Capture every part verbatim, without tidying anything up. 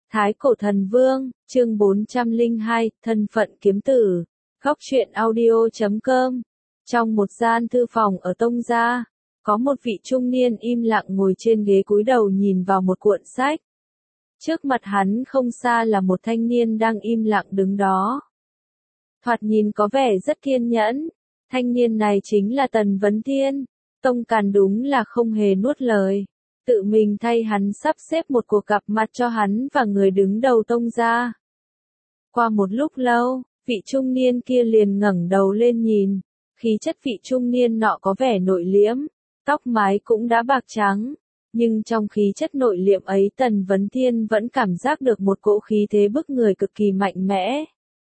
Thái Cổ Thần Vương, chương bốn trăm lẻ hai, thân phận kiếm tử. Góc truyện audio chấm com. Trong một gian thư phòng ở Tông gia, có một vị trung niên im lặng ngồi trên ghế cúi đầu nhìn vào một cuộn sách. Trước mặt hắn không xa là một thanh niên đang im lặng đứng đó. Thoạt nhìn có vẻ rất kiên nhẫn. Thanh niên này chính là Tần Vấn Thiên. Tông Càn đúng là không hề nuốt lời. Tự mình thay hắn sắp xếp một cuộc gặp mặt cho hắn và người đứng đầu Tông gia. Qua một lúc lâu, vị trung niên kia liền ngẩng đầu lên nhìn. Khí chất vị trung niên nọ có vẻ nội liễm, tóc mái cũng đã bạc trắng. Nhưng trong khí chất nội liễm ấy Tần Vấn Thiên vẫn cảm giác được một cỗ khí thế bức người cực kỳ mạnh mẽ.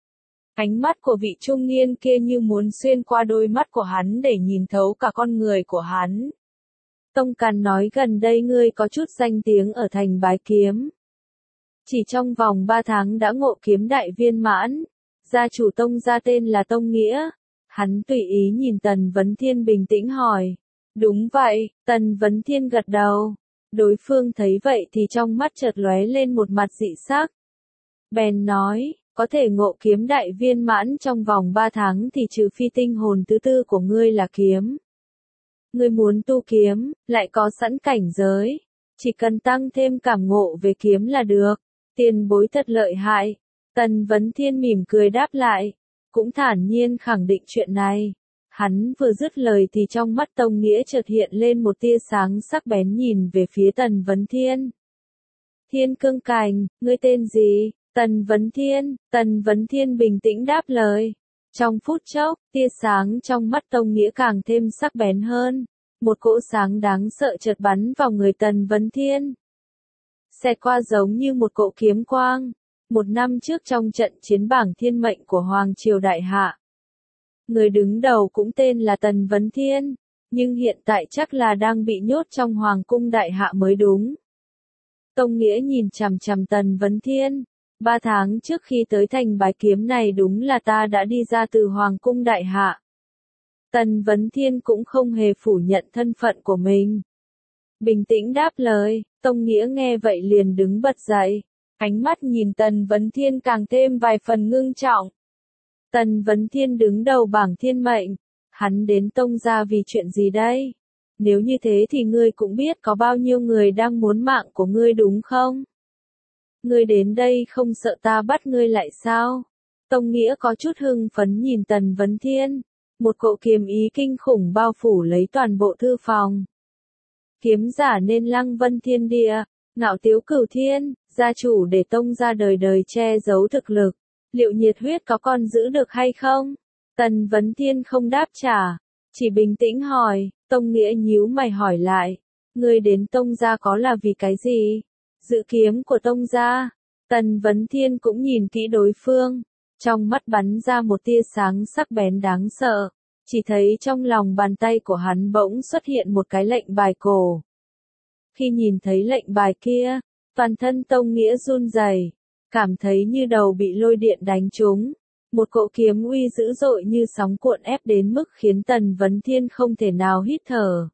Ánh mắt của vị trung niên kia như muốn xuyên qua đôi mắt của hắn để nhìn thấu cả con người của hắn. Tông Càn nói gần đây ngươi có chút danh tiếng ở thành Bái Kiếm. Chỉ trong vòng ba tháng đã ngộ kiếm đại viên mãn. Gia chủ Tông gia tên là Tông Nghĩa. Hắn tùy ý nhìn Tần Vấn Thiên bình tĩnh hỏi. Đúng vậy, Tần Vấn Thiên gật đầu. Đối phương thấy vậy thì trong mắt chợt lóe lên một mặt dị sắc. Bèn nói, có thể ngộ kiếm đại viên mãn trong vòng ba tháng thì trừ phi tinh hồn thứ tư của ngươi là kiếm. Ngươi muốn tu kiếm, lại có sẵn cảnh giới. Chỉ cần tăng thêm cảm ngộ về kiếm là được. Tiền bối thật lợi hại. Tần Vấn Thiên mỉm cười đáp lại. Cũng thản nhiên khẳng định chuyện này. Hắn vừa dứt lời thì trong mắt Tông Nghĩa chợt hiện lên một tia sáng sắc bén nhìn về phía Tần Vấn Thiên. Thiên Cương Cành, ngươi tên gì? Tần Vấn Thiên. Tần Vấn Thiên bình tĩnh đáp lời. Trong phút chốc, tia sáng trong mắt Tông Nghĩa càng thêm sắc bén hơn. Một cỗ sáng đáng sợ chợt bắn vào người Tần Vấn Thiên. Xẹt qua giống như một cỗ kiếm quang. Một năm trước trong trận chiến bảng thiên mệnh của Hoàng Triều Đại Hạ. Người đứng đầu cũng tên là Tần Vấn Thiên. Nhưng hiện tại chắc là đang bị nhốt trong Hoàng cung Đại Hạ mới đúng. Tông Nghĩa nhìn chằm chằm Tần Vấn Thiên. Ba tháng trước khi tới thành Bái Kiếm này đúng là ta đã đi ra từ Hoàng cung Đại Hạ. Tần Vấn Thiên cũng không hề phủ nhận thân phận của mình. Bình tĩnh đáp lời, Tông Nghĩa nghe vậy liền đứng bật dậy. Ánh mắt nhìn Tần Vấn Thiên càng thêm vài phần ngưng trọng. Tần Vấn Thiên đứng đầu bảng thiên mệnh. Hắn đến Tông gia vì chuyện gì đây? Nếu như thế thì ngươi cũng biết có bao nhiêu người đang muốn mạng của ngươi đúng không? Ngươi đến đây không sợ ta bắt ngươi lại sao? Tông Nghĩa có chút hưng phấn nhìn Tần Vấn Thiên. Một cỗ kiếm ý kinh khủng bao phủ lấy toàn bộ thư phòng. Kiếm giả nên lăng vân thiên địa, ngạo tiếu cửu thiên, gia chủ để Tông gia đời đời che giấu thực lực. Liệu nhiệt huyết có còn giữ được hay không? Tần Vấn Thiên không đáp trả, chỉ bình tĩnh hỏi. Tông Nghĩa nhíu mày hỏi lại. Ngươi đến Tông gia có là vì cái gì? Giữ kiếm của Tông gia. Tần Vấn Thiên cũng nhìn kỹ đối phương. Trong mắt bắn ra một tia sáng sắc bén đáng sợ. Chỉ thấy trong lòng bàn tay của hắn bỗng xuất hiện một cái lệnh bài cổ. Khi nhìn thấy lệnh bài kia, toàn thân Tông Nghĩa run rẩy, cảm thấy như đầu bị lôi điện đánh trúng. Một cỗ kiếm uy dữ dội như sóng cuộn ép đến mức khiến Tần Vấn Thiên không thể nào hít thở.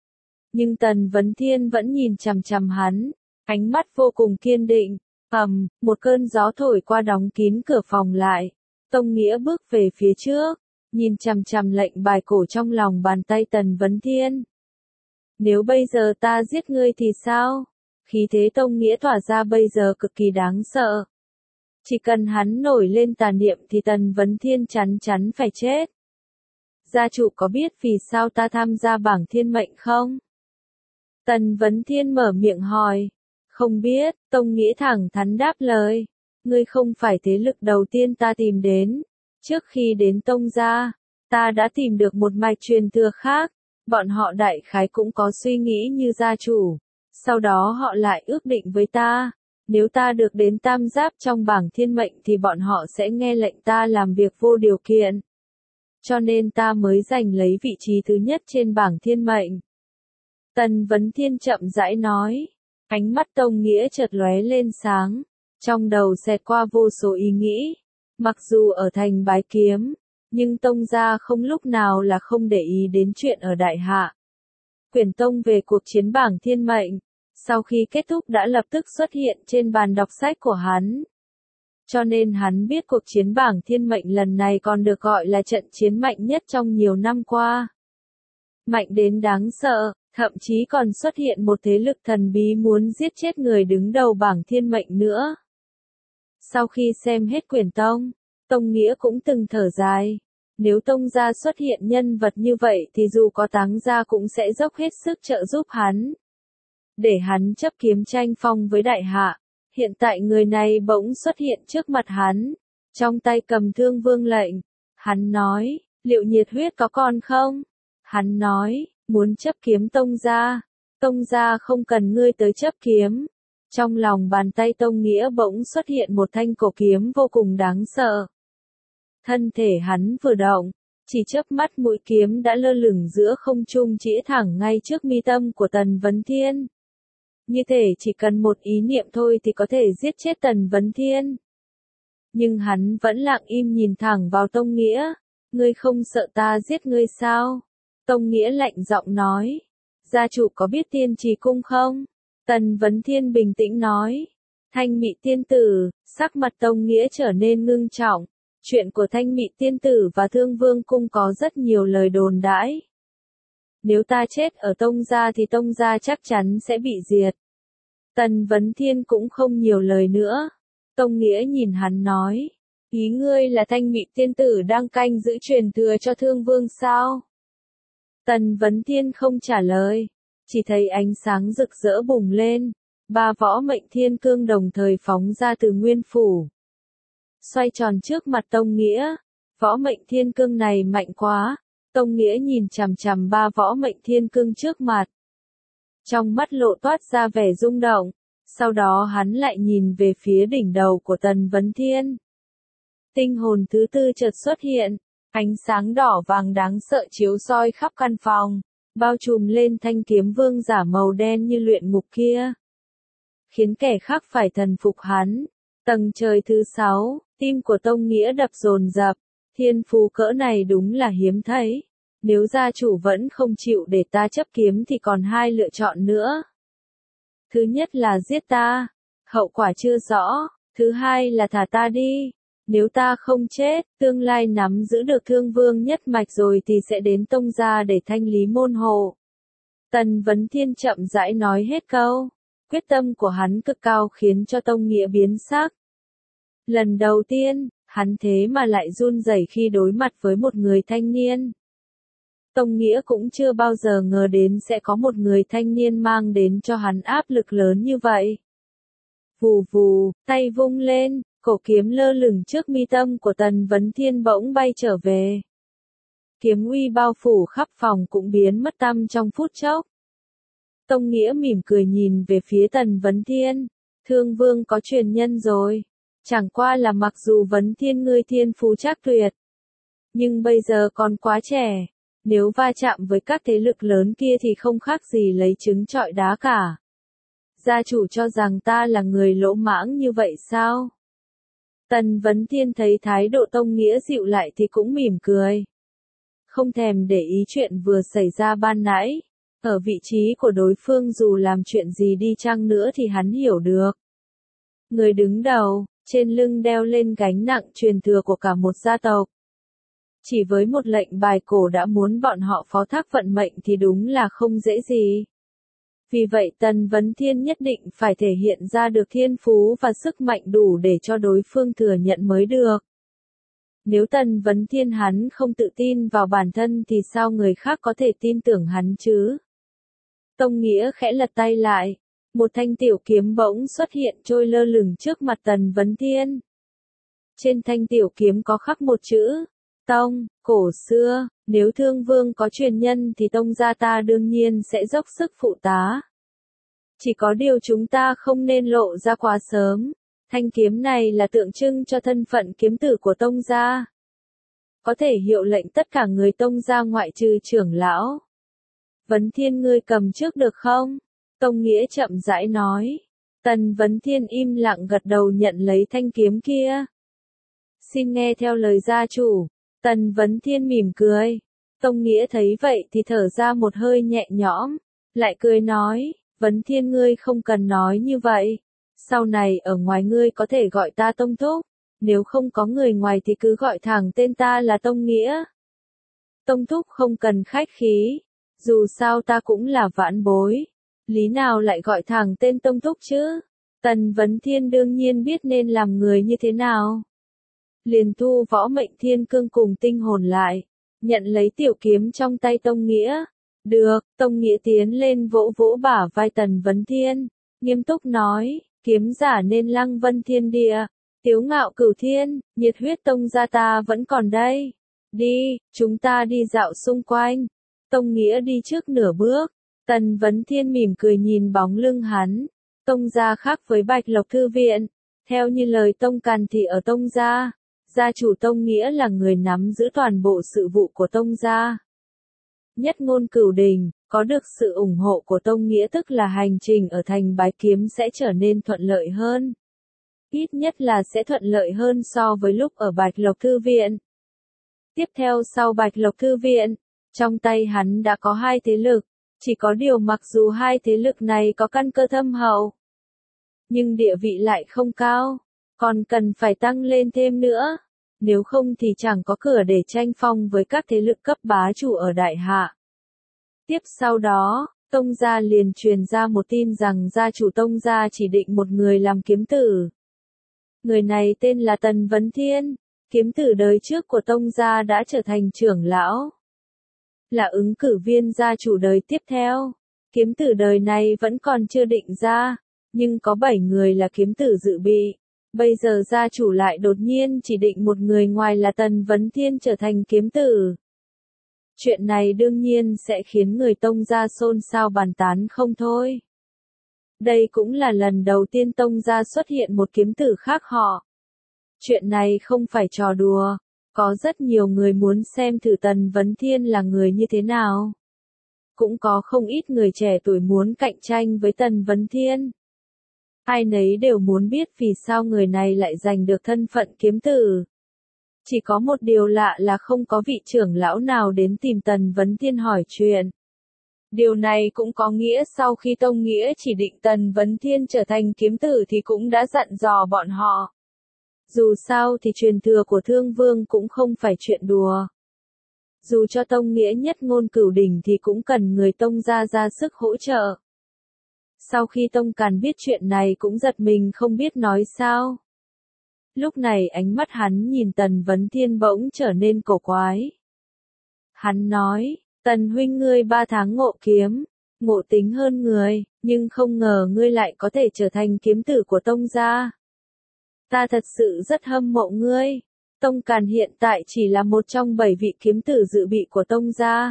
Nhưng Tần Vấn Thiên vẫn nhìn chằm chằm hắn, ánh mắt vô cùng kiên định. Ầm, một cơn gió thổi qua đóng kín cửa phòng lại. Tông Nghĩa bước về phía trước, nhìn chằm chằm lệnh bài cổ trong lòng bàn tay Tần Vấn Thiên. Nếu bây giờ ta giết ngươi thì sao? Khí thế Tông Nghĩa tỏa ra bây giờ cực kỳ đáng sợ. Chỉ cần hắn nổi lên tà niệm thì Tần Vấn Thiên chắn chắn phải chết. Gia chủ có biết vì sao ta tham gia bảng thiên mệnh không? Tần Vấn Thiên mở miệng hỏi. Không biết, Tông Nghĩa thẳng thắn đáp lời. Ngươi không phải thế lực đầu tiên ta tìm đến. Trước khi đến Tông gia, ta đã tìm được một mạch truyền thừa khác. Bọn họ đại khái cũng có suy nghĩ như gia chủ. Sau đó họ lại ước định với ta. Nếu ta được đến tam giáp trong bảng thiên mệnh thì bọn họ sẽ nghe lệnh ta làm việc vô điều kiện. Cho nên ta mới giành lấy vị trí thứ nhất trên bảng thiên mệnh. Tần Vấn Thiên chậm rãi nói. Ánh mắt Tông Nghĩa chợt lóe lên sáng. Trong đầu xẹt qua vô số ý nghĩ. Mặc dù ở thành Bái Kiếm, nhưng Tông gia không lúc nào là không để ý đến chuyện ở Đại Hạ. Quyển Tông về cuộc chiến bảng thiên mệnh. sau khi kết thúc đã lập tức xuất hiện trên bàn đọc sách của hắn. Cho nên hắn biết cuộc chiến bảng thiên mệnh lần này còn được gọi là trận chiến mạnh nhất trong nhiều năm qua. Mạnh đến đáng sợ, thậm chí còn xuất hiện một thế lực thần bí muốn giết chết người đứng đầu bảng thiên mệnh nữa. Sau khi xem hết quyển tông, Tông Nghĩa cũng từng thở dài. Nếu Tông gia xuất hiện nhân vật như vậy thì dù có Táng gia cũng sẽ dốc hết sức trợ giúp hắn. Để hắn chấp kiếm tranh phong với đại hạ. Hiện tại người này bỗng xuất hiện trước mặt hắn, trong tay cầm Thương Vương lệnh. Hắn nói, liệu nhiệt huyết có còn không? Hắn nói, muốn chấp kiếm Tông gia. Tông gia không cần ngươi tới chấp kiếm. Trong lòng bàn tay Tông Nghĩa bỗng xuất hiện một thanh cổ kiếm vô cùng đáng sợ. Thân thể hắn vừa động, chỉ chớp mắt mũi kiếm đã lơ lửng giữa không trung chĩa thẳng ngay trước mi tâm của Tần Vấn Thiên. Như thể chỉ cần một ý niệm thôi thì có thể giết chết Tần Vấn Thiên. Nhưng hắn vẫn lặng im nhìn thẳng vào Tông Nghĩa. Ngươi không sợ ta giết ngươi sao? Tông Nghĩa lạnh giọng nói. Gia chủ có biết Tiên Trì Cung không? Tần Vấn Thiên bình tĩnh nói. Thanh Mị Tiên Tử, sắc mặt Tông Nghĩa trở nên ngưng trọng. Chuyện của Thanh Mị Tiên Tử và Thương Vương Cung có rất nhiều lời đồn đãi. Nếu ta chết ở Tông gia thì Tông gia chắc chắn sẽ bị diệt. Tần Vấn Thiên cũng không nhiều lời nữa. Tông Nghĩa nhìn hắn nói. Ý ngươi là Thanh Mị Tiên Tử đang canh giữ truyền thừa cho Thương Vương sao? Tần Vấn Thiên không trả lời. Chỉ thấy ánh sáng rực rỡ bùng lên. Ba võ mệnh thiên cương đồng thời phóng ra từ nguyên phủ. Xoay tròn trước mặt Tông Nghĩa. Võ mệnh thiên cương này mạnh quá. Tông Nghĩa nhìn chằm chằm ba võ mệnh thiên cương trước mặt. Trong mắt lộ toát ra vẻ rung động. Sau đó hắn lại nhìn về phía đỉnh đầu của Tần Vấn Thiên. Tinh hồn thứ tư chợt xuất hiện. Ánh sáng đỏ vàng đáng sợ chiếu soi khắp căn phòng. Bao trùm lên thanh kiếm vương giả màu đen như luyện ngục kia. Khiến kẻ khác phải thần phục hắn. Tầng trời thứ sáu, tim của Tông Nghĩa đập dồn dập. Thiên phú cỡ này đúng là hiếm thấy. Nếu gia chủ vẫn không chịu để ta chấp kiếm thì còn hai lựa chọn nữa. Thứ nhất là giết ta. Hậu quả chưa rõ. Thứ hai là thả ta đi. Nếu ta không chết, tương lai nắm giữ được Thương Vương nhất mạch rồi thì sẽ đến Tông gia để thanh lý môn hộ. Tần Vấn Thiên chậm rãi nói hết câu. Quyết tâm của hắn cực cao khiến cho Tông Nghĩa biến sắc. Lần đầu tiên, hắn thế mà lại run rẩy khi đối mặt với một người thanh niên. Tông Nghĩa cũng chưa bao giờ ngờ đến sẽ có một người thanh niên mang đến cho hắn áp lực lớn như vậy. Vù vù, tay vung lên, cổ kiếm lơ lửng trước mi tâm của Tần Vấn Thiên bỗng bay trở về. Kiếm uy bao phủ khắp phòng cũng biến mất tăm trong phút chốc. Tông Nghĩa mỉm cười nhìn về phía Tần Vấn Thiên. Thương Vương có truyền nhân rồi. Chẳng qua là mặc dù Vấn Thiên ngươi thiên phú chắc tuyệt. Nhưng bây giờ còn quá trẻ. Nếu va chạm với các thế lực lớn kia thì không khác gì lấy trứng trọi đá cả. Gia chủ cho rằng ta là người lỗ mãng như vậy sao? Tần Vấn Thiên thấy thái độ Tông Nghĩa dịu lại thì cũng mỉm cười. Không thèm để ý chuyện vừa xảy ra ban nãy. Ở vị trí của đối phương dù làm chuyện gì đi chăng nữa thì hắn hiểu được. Người đứng đầu, trên lưng đeo lên gánh nặng truyền thừa của cả một gia tộc. Chỉ với một lệnh bài cổ đã muốn bọn họ phó thác vận mệnh thì đúng là không dễ gì. Vì vậy Tần Vấn Thiên nhất định phải thể hiện ra được thiên phú và sức mạnh đủ để cho đối phương thừa nhận mới được. Nếu Tần Vấn Thiên hắn không tự tin vào bản thân thì sao người khác có thể tin tưởng hắn chứ? Tông Nghĩa khẽ lật tay lại. Một thanh tiểu kiếm bỗng xuất hiện trôi lơ lửng trước mặt Tần Vấn Thiên. Trên thanh tiểu kiếm có khắc một chữ. Tông, cổ xưa, nếu Thương Vương có truyền nhân thì Tông gia ta đương nhiên sẽ dốc sức phụ tá. Chỉ có điều chúng ta không nên lộ ra quá sớm. Thanh kiếm này là tượng trưng cho thân phận kiếm tử của Tông gia. Có thể hiệu lệnh tất cả người Tông gia ngoại trừ trưởng lão. Vấn Thiên ngươi cầm trước được không? Tông Nghĩa chậm rãi nói. Tần Vấn Thiên im lặng gật đầu nhận lấy thanh kiếm kia. Xin nghe theo lời gia chủ. Tần Vấn Thiên mỉm cười. Tông Nghĩa thấy vậy thì thở ra một hơi nhẹ nhõm. Lại cười nói. Vấn Thiên ngươi không cần nói như vậy. Sau này ở ngoài ngươi có thể gọi ta Tông Thúc, nếu không có người ngoài thì cứ gọi thẳng tên ta là Tông Nghĩa. Tông Thúc không cần khách khí, dù sao ta cũng là vãn bối, lý nào lại gọi thẳng tên Tông Thúc chứ? Tần Vấn Thiên đương nhiên biết nên làm người như thế nào. Liền thu võ mệnh thiên cương cùng tinh hồn lại, nhận lấy tiểu kiếm trong tay Tông Nghĩa. Được, Tông Nghĩa tiến lên vỗ vỗ bả vai Tần Vấn Thiên, nghiêm túc nói, kiếm giả nên lăng vân thiên địa, tiếu ngạo cửu thiên, nhiệt huyết Tông gia ta vẫn còn đây. Đi, chúng ta đi dạo xung quanh. Tông Nghĩa đi trước nửa bước, Tần Vấn Thiên mỉm cười nhìn bóng lưng hắn. Tông gia khác với Bạch Lộc Thư Viện, theo như lời Tông Càn thì ở Tông gia, gia chủ Tông Nghĩa là người nắm giữ toàn bộ sự vụ của Tông gia. Nhất ngôn cửu đình, có được sự ủng hộ của Tông Nghĩa tức là hành trình ở thành Bái Kiếm sẽ trở nên thuận lợi hơn. Ít nhất là sẽ thuận lợi hơn so với lúc ở Bạch Lộc Thư Viện. Tiếp theo sau Bạch Lộc Thư Viện, trong tay hắn đã có hai thế lực, chỉ có điều mặc dù hai thế lực này có căn cơ thâm hậu, nhưng địa vị lại không cao, còn cần phải tăng lên thêm nữa, nếu không thì chẳng có cửa để tranh phong với các thế lực cấp bá chủ ở Đại Hạ. Tiếp sau đó, Tông gia liền truyền ra một tin rằng gia chủ Tông gia chỉ định một người làm kiếm tử. Người này tên là Tần Vấn Thiên, kiếm tử đời trước của Tông gia đã trở thành trưởng lão, là ứng cử viên gia chủ đời tiếp theo. Kiếm tử đời này vẫn còn chưa định ra, nhưng có bảy người là kiếm tử dự bị. Bây giờ gia chủ lại đột nhiên chỉ định một người ngoài là Tần Vấn Thiên trở thành kiếm tử. Chuyện này đương nhiên sẽ khiến người Tông gia xôn xao bàn tán không thôi. Đây cũng là lần đầu tiên Tông gia xuất hiện một kiếm tử khác họ. Chuyện này không phải trò đùa, có rất nhiều người muốn xem thử Tần Vấn Thiên là người như thế nào. Cũng có không ít người trẻ tuổi muốn cạnh tranh với Tần Vấn Thiên. Ai nấy đều muốn biết vì sao người này lại giành được thân phận kiếm tử. Chỉ có một điều lạ là không có vị trưởng lão nào đến tìm Tần Vấn Thiên hỏi chuyện. Điều này cũng có nghĩa sau khi Tông Nghĩa chỉ định Tần Vấn Thiên trở thành kiếm tử thì cũng đã dặn dò bọn họ. Dù sao thì truyền thừa của Thương Vương cũng không phải chuyện đùa. Dù cho Tông Nghĩa nhất ngôn cửu đỉnh thì cũng cần người Tông gia ra sức hỗ trợ. Sau khi Tông Càn biết chuyện này cũng giật mình không biết nói sao. Lúc này ánh mắt hắn nhìn Tần Vấn Thiên bỗng trở nên cổ quái. Hắn nói, Tần huynh ngươi ba tháng ngộ kiếm, ngộ tính hơn người, nhưng không ngờ ngươi lại có thể trở thành kiếm tử của Tông gia. Ta thật sự rất hâm mộ ngươi. Tông Càn hiện tại chỉ là một trong bảy vị kiếm tử dự bị của Tông gia.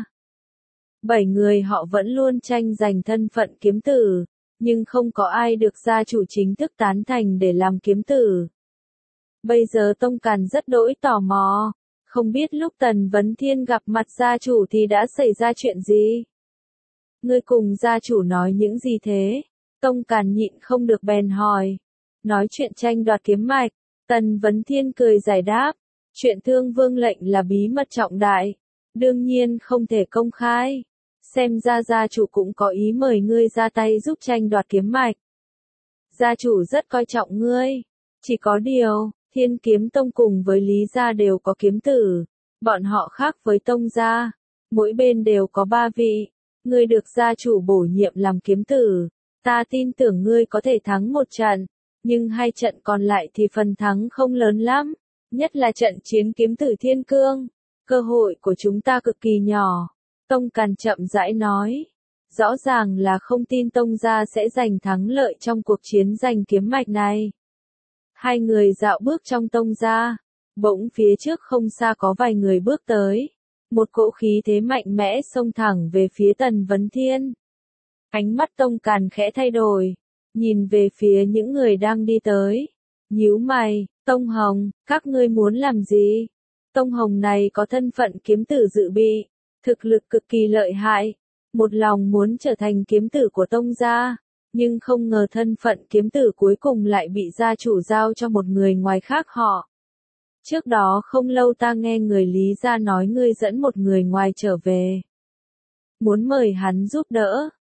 Bảy người họ vẫn luôn tranh giành thân phận kiếm tử, nhưng không có ai được gia chủ chính thức tán thành để làm kiếm tử. Bây giờ Tông Càn rất đỗi tò mò, không biết lúc Tần Vấn Thiên gặp mặt gia chủ thì đã xảy ra chuyện gì. Ngươi cùng gia chủ nói những gì thế? Tông Càn nhịn không được bèn hỏi. Nói chuyện tranh đoạt kiếm mạch, Tần Vấn Thiên cười giải đáp. Chuyện Thương Vương lệnh là bí mật trọng đại, đương nhiên không thể công khai. Xem ra gia chủ cũng có ý mời ngươi ra tay giúp tranh đoạt kiếm mạch. Gia chủ rất coi trọng ngươi. Chỉ có điều, Thiên Kiếm Tông cùng với Lý gia đều có kiếm tử. Bọn họ khác với Tông gia, mỗi bên đều có ba vị. Ngươi được gia chủ bổ nhiệm làm kiếm tử. Ta tin tưởng ngươi có thể thắng một trận, nhưng hai trận còn lại thì phần thắng không lớn lắm. Nhất là trận chiến kiếm tử Thiên Cương. Cơ hội của chúng ta cực kỳ nhỏ. Tông Càn chậm rãi nói. Rõ ràng là không tin Tông gia sẽ giành thắng lợi trong cuộc chiến giành kiếm mạch này. Hai người dạo bước trong Tông gia. Bỗng phía trước không xa có vài người bước tới. Một cỗ khí thế mạnh mẽ xông thẳng về phía Tần Vấn Thiên. Ánh mắt Tông Càn khẽ thay đổi. Nhìn về phía những người đang đi tới. Nhíu mày, Tông Hồng, các ngươi muốn làm gì? Tông Hồng này có thân phận kiếm tử dự bị, thực lực cực kỳ lợi hại, một lòng muốn trở thành kiếm tử của Tông gia, nhưng không ngờ thân phận kiếm tử cuối cùng lại bị gia chủ giao cho một người ngoài khác họ. Trước đó không lâu ta nghe người Lý gia nói ngươi dẫn một người ngoài trở về. Muốn mời hắn giúp đỡ,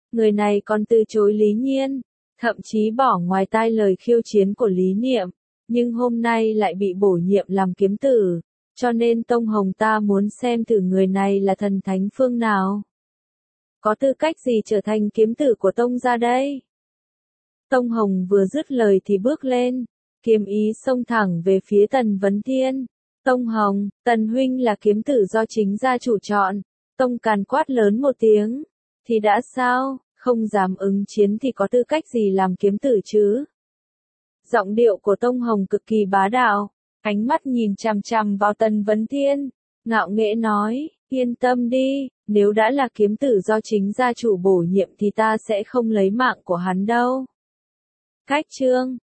Người này còn từ chối Lý Nhiên, thậm chí bỏ ngoài tai lời khiêu chiến của Lý Niệm, nhưng hôm nay lại bị bổ nhiệm làm kiếm tử, cho nên Tông Hồng ta muốn xem thử người này là thần thánh phương nào. Có tư cách gì trở thành kiếm tử của Tông gia đây? Tông Hồng vừa dứt lời thì bước lên, kiếm ý xông thẳng về phía Tần Vấn Thiên. Tông Hồng, Tần huynh là kiếm tử do chính gia chủ chọn. Tông Càn quát lớn một tiếng, thì đã sao, không dám ứng chiến thì có tư cách gì làm kiếm tử chứ? Giọng điệu của Tông Hồng cực kỳ bá đạo, ánh mắt nhìn chằm chằm vào Tần Vấn Thiên, ngạo nghễ nói, yên tâm đi, nếu đã là kiếm tử do chính gia chủ bổ nhiệm thì ta sẽ không lấy mạng của hắn đâu. Khách chương